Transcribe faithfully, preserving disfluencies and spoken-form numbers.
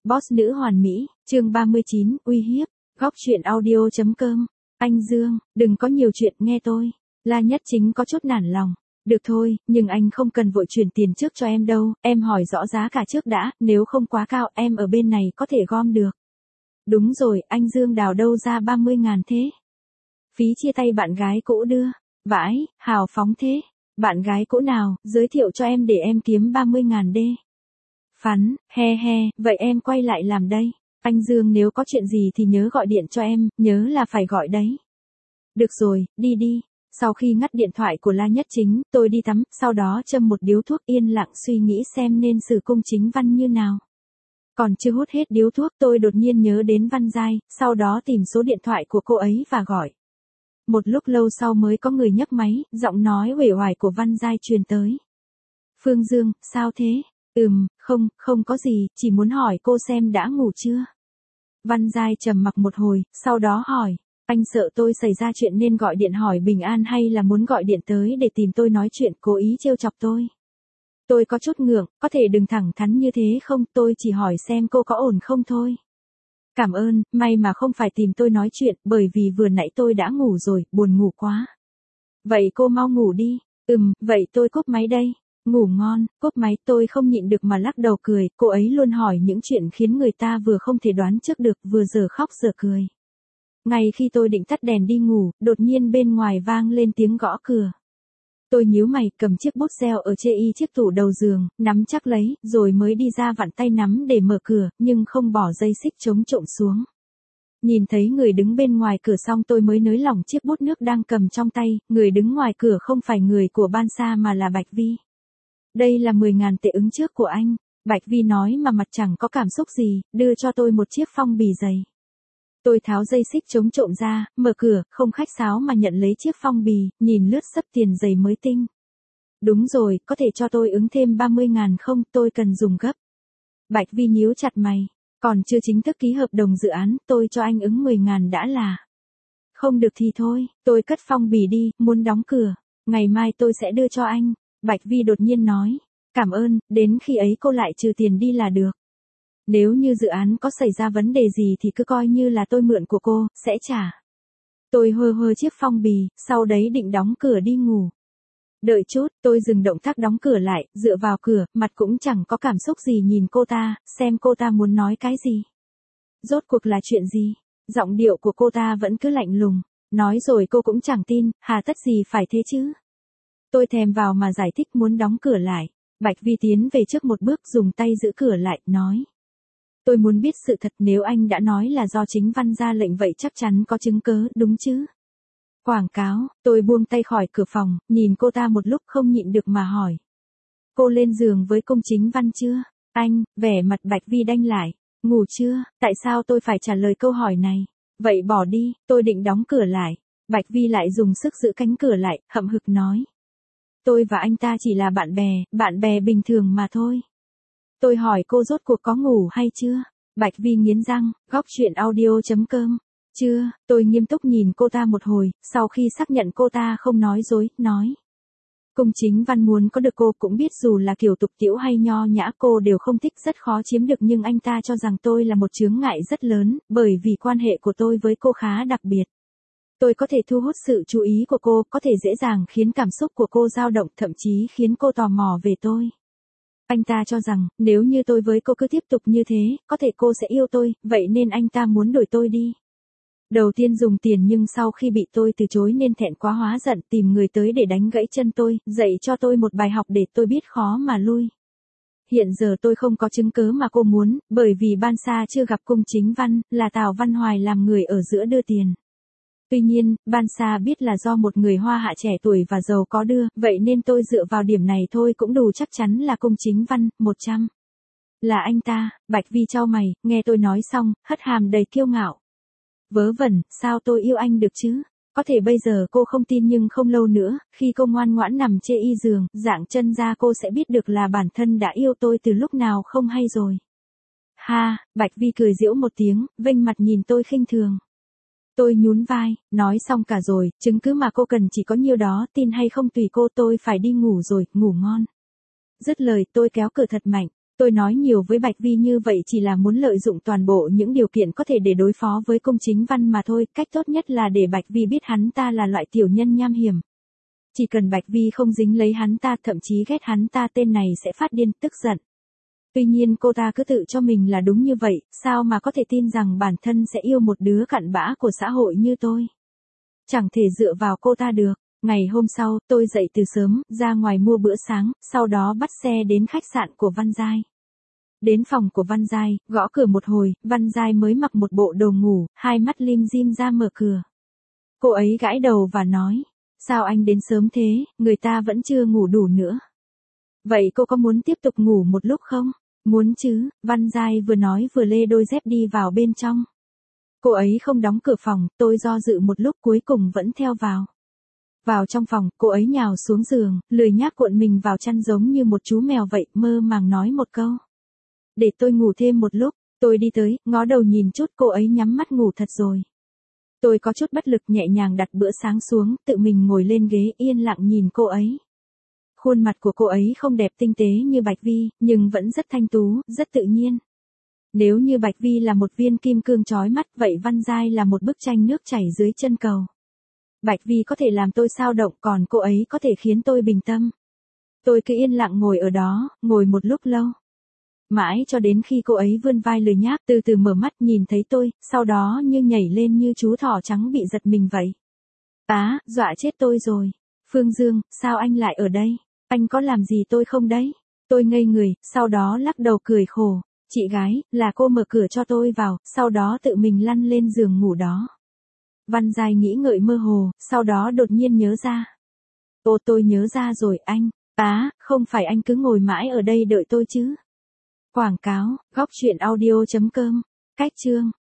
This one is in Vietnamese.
Boss nữ hoàn mỹ, chương ba mươi chín, uy hiếp, góc truyện audio chấm com. Anh Dương, đừng có nhiều chuyện nghe tôi. La Nhất Chính có chút nản lòng. Được thôi, nhưng anh không cần vội chuyển tiền trước cho em đâu, em hỏi rõ giá cả trước đã, nếu không quá cao em ở bên này có thể gom được. Đúng rồi, anh Dương đào đâu ra ba mươi ngàn thế? Phí chia tay bạn gái cũ đưa. Vãi, hào phóng thế. Bạn gái cũ nào, giới thiệu cho em để em kiếm ba mươi ngàn đê. Phắn, he he, vậy em quay lại làm đây. Anh Dương nếu có chuyện gì thì nhớ gọi điện cho em, nhớ là phải gọi đấy. Được rồi, đi đi. Sau khi ngắt điện thoại của La Nhất Chính, tôi đi tắm, sau đó châm một điếu thuốc yên lặng suy nghĩ xem nên xử cung Chính Văn như nào. Còn chưa hút hết điếu thuốc tôi đột nhiên nhớ đến Văn Giai, sau đó tìm số điện thoại của cô ấy và gọi. Một lúc lâu sau mới có người nhấc máy, giọng nói uể oải của Văn Giai truyền tới. Phương Dương, sao thế? Ừm, không, không có gì, chỉ muốn hỏi cô xem đã ngủ chưa? Văn Giai trầm mặc một hồi, sau đó hỏi, anh sợ tôi xảy ra chuyện nên gọi điện hỏi bình an hay là muốn gọi điện tới để tìm tôi nói chuyện cố ý trêu chọc tôi? Tôi có chút ngượng, có thể đừng thẳng thắn như thế không, tôi chỉ hỏi xem cô có ổn không thôi. Cảm ơn, may mà không phải tìm tôi nói chuyện, bởi vì vừa nãy tôi đã ngủ rồi, buồn ngủ quá. Vậy cô mau ngủ đi. Ừm, vậy tôi cúp máy đây. Ngủ ngon, cúp máy, tôi không nhịn được mà lắc đầu cười, cô ấy luôn hỏi những chuyện khiến người ta vừa không thể đoán trước được, vừa giờ khóc giờ cười. Ngay khi tôi định tắt đèn đi ngủ, đột nhiên bên ngoài vang lên tiếng gõ cửa. Tôi nhíu mày, cầm chiếc bút xeo ở chê y chiếc tủ đầu giường, nắm chắc lấy, rồi mới đi ra vặn tay nắm để mở cửa, nhưng không bỏ dây xích chống trộm xuống. Nhìn thấy người đứng bên ngoài cửa xong tôi mới nới lỏng chiếc bút nước đang cầm trong tay, người đứng ngoài cửa không phải người của Ban Sa mà là Bạch Vi. Đây là mười ngàn tệ ứng trước của anh, Bạch Vi nói mà mặt chẳng có cảm xúc gì, đưa cho tôi một chiếc phong bì dày. Tôi tháo dây xích chống trộm ra, mở cửa, không khách sáo mà nhận lấy chiếc phong bì, nhìn lướt sấp tiền giày mới tinh. Đúng rồi, có thể cho tôi ứng thêm ba mươi ngàn không, tôi cần dùng gấp. Bạch Vi nhíu chặt mày, còn chưa chính thức ký hợp đồng dự án, tôi cho anh ứng mười ngàn đã là. Không được thì thôi, tôi cất phong bì đi, muốn đóng cửa, ngày mai tôi sẽ đưa cho anh. Bạch Vi đột nhiên nói, cảm ơn, đến khi ấy cô lại trừ tiền đi là được. Nếu như dự án có xảy ra vấn đề gì thì cứ coi như là tôi mượn của cô, sẽ trả. Tôi hơ hơ chiếc phong bì, sau đấy định đóng cửa đi ngủ. Đợi chút, tôi dừng động tác đóng cửa lại, dựa vào cửa, mặt cũng chẳng có cảm xúc gì nhìn cô ta, xem cô ta muốn nói cái gì. Rốt cuộc là chuyện gì? Giọng điệu của cô ta vẫn cứ lạnh lùng, nói rồi cô cũng chẳng tin, hà tất gì phải thế chứ? Tôi thèm vào mà giải thích muốn đóng cửa lại. Bạch Vi tiến về trước một bước dùng tay giữ cửa lại, nói. Tôi muốn biết sự thật, nếu anh đã nói là do Chính Văn ra lệnh vậy chắc chắn có chứng cớ, đúng chứ? Quảng cáo, tôi buông tay khỏi cửa phòng, nhìn cô ta một lúc không nhịn được mà hỏi. Cô lên giường với công Chính Văn chưa? Anh, vẻ mặt Bạch Vi đanh lại. Ngủ chưa? Tại sao tôi phải trả lời câu hỏi này? Vậy bỏ đi, tôi định đóng cửa lại. Bạch Vi lại dùng sức giữ cánh cửa lại, hậm hực nói. Tôi và anh ta chỉ là bạn bè, bạn bè bình thường mà thôi. Tôi hỏi cô rốt cuộc có ngủ hay chưa? Bạch Vi nghiến răng, góc truyện audio chấm com. Chưa, tôi nghiêm túc nhìn cô ta một hồi, sau khi xác nhận cô ta không nói dối, nói. Cung Chính Văn muốn có được cô cũng biết dù là kiểu tục tĩu hay nho nhã cô đều không thích, rất khó chiếm được, nhưng anh ta cho rằng tôi là một chướng ngại rất lớn, bởi vì quan hệ của tôi với cô khá đặc biệt. Tôi có thể thu hút sự chú ý của cô, có thể dễ dàng khiến cảm xúc của cô dao động, thậm chí khiến cô tò mò về tôi. Anh ta cho rằng, nếu như tôi với cô cứ tiếp tục như thế, có thể cô sẽ yêu tôi, vậy nên anh ta muốn đổi tôi đi. Đầu tiên dùng tiền nhưng sau khi bị tôi từ chối nên thẹn quá hóa giận tìm người tới để đánh gãy chân tôi, dạy cho tôi một bài học để tôi biết khó mà lui. Hiện giờ tôi không có chứng cớ mà cô muốn, bởi vì Ban Sa chưa gặp Cung Chính Văn, là Tào Văn Hoài làm người ở giữa đưa tiền. Tuy nhiên, Ban Sa biết là do một người Hoa Hạ trẻ tuổi và giàu có đưa, vậy nên tôi dựa vào điểm này thôi cũng đủ chắc chắn là Cung Chính Văn, một trăm. Là anh ta. Bạch Vi chau mày, nghe tôi nói xong, hất hàm đầy kiêu ngạo. Vớ vẩn, sao tôi yêu anh được chứ? Có thể bây giờ cô không tin nhưng không lâu nữa, khi cô ngoan ngoãn nằm chê y giường, dạng chân ra cô sẽ biết được là bản thân đã yêu tôi từ lúc nào không hay rồi. Ha, Bạch Vi cười giễu một tiếng, vênh mặt nhìn tôi khinh thường. Tôi nhún vai, nói xong cả rồi, chứng cứ mà cô cần chỉ có nhiêu đó, tin hay không tùy cô, tôi phải đi ngủ rồi, ngủ ngon. Dứt lời tôi kéo cửa thật mạnh, Tôi nói nhiều với Bạch Vi như vậy chỉ là muốn lợi dụng toàn bộ những điều kiện có thể để đối phó với Cung Chính Văn mà thôi, cách tốt nhất là để Bạch Vi biết hắn ta là loại tiểu nhân nham hiểm. Chỉ cần Bạch Vi không dính lấy hắn ta, thậm chí ghét hắn ta, tên này sẽ phát điên, tức giận. Tuy nhiên cô ta cứ tự cho mình là đúng như vậy, sao mà có thể tin rằng bản thân sẽ yêu một đứa cặn bã của xã hội như tôi. Chẳng thể dựa vào cô ta được. Ngày hôm sau, tôi dậy từ sớm, ra ngoài mua bữa sáng, sau đó bắt xe đến khách sạn của Văn Giai. Đến phòng của Văn Giai, gõ cửa một hồi, Văn Giai mới mặc một bộ đồ ngủ, hai mắt lim dim ra mở cửa. Cô ấy gãi đầu và nói, sao anh đến sớm thế, người ta vẫn chưa ngủ đủ nữa. Vậy cô có muốn tiếp tục ngủ một lúc không? Muốn chứ, Văn Giai vừa nói vừa lê đôi dép đi vào bên trong. Cô ấy không đóng cửa phòng, tôi do dự một lúc cuối cùng vẫn theo vào. Vào trong phòng, cô ấy nhào xuống giường, lười nhác cuộn mình vào chăn giống như một chú mèo vậy, mơ màng nói một câu. Để tôi ngủ thêm một lúc, tôi đi tới, ngó đầu nhìn chút, cô ấy nhắm mắt ngủ thật rồi. Tôi có chút bất lực nhẹ nhàng đặt bữa sáng xuống, tự mình ngồi lên ghế yên lặng nhìn cô ấy. Khuôn mặt của cô ấy không đẹp tinh tế như Bạch Vi, nhưng vẫn rất thanh tú, rất tự nhiên. Nếu như Bạch Vi là một viên kim cương chói mắt, vậy Văn Giai là một bức tranh nước chảy dưới chân cầu. Bạch Vi có thể làm tôi xao động, còn cô ấy có thể khiến tôi bình tâm. Tôi cứ yên lặng ngồi ở đó, ngồi một lúc lâu. Mãi cho đến khi cô ấy vươn vai lười nhác, từ từ mở mắt nhìn thấy tôi, sau đó như nhảy lên như chú thỏ trắng bị giật mình vậy. Á, dọa chết tôi rồi. Phương Dương, sao anh lại ở đây? Anh có làm gì tôi không đấy? Tôi ngây người, sau đó lắc đầu cười khổ. Chị gái, là cô mở cửa cho tôi vào, sau đó tự mình lăn lên giường ngủ đó. Văn Giai nghĩ ngợi mơ hồ, sau đó đột nhiên nhớ ra. Ô, tôi nhớ ra rồi anh. Á, không phải anh cứ ngồi mãi ở đây đợi tôi chứ? Quảng cáo, góc truyện audio chấm com, cách chương.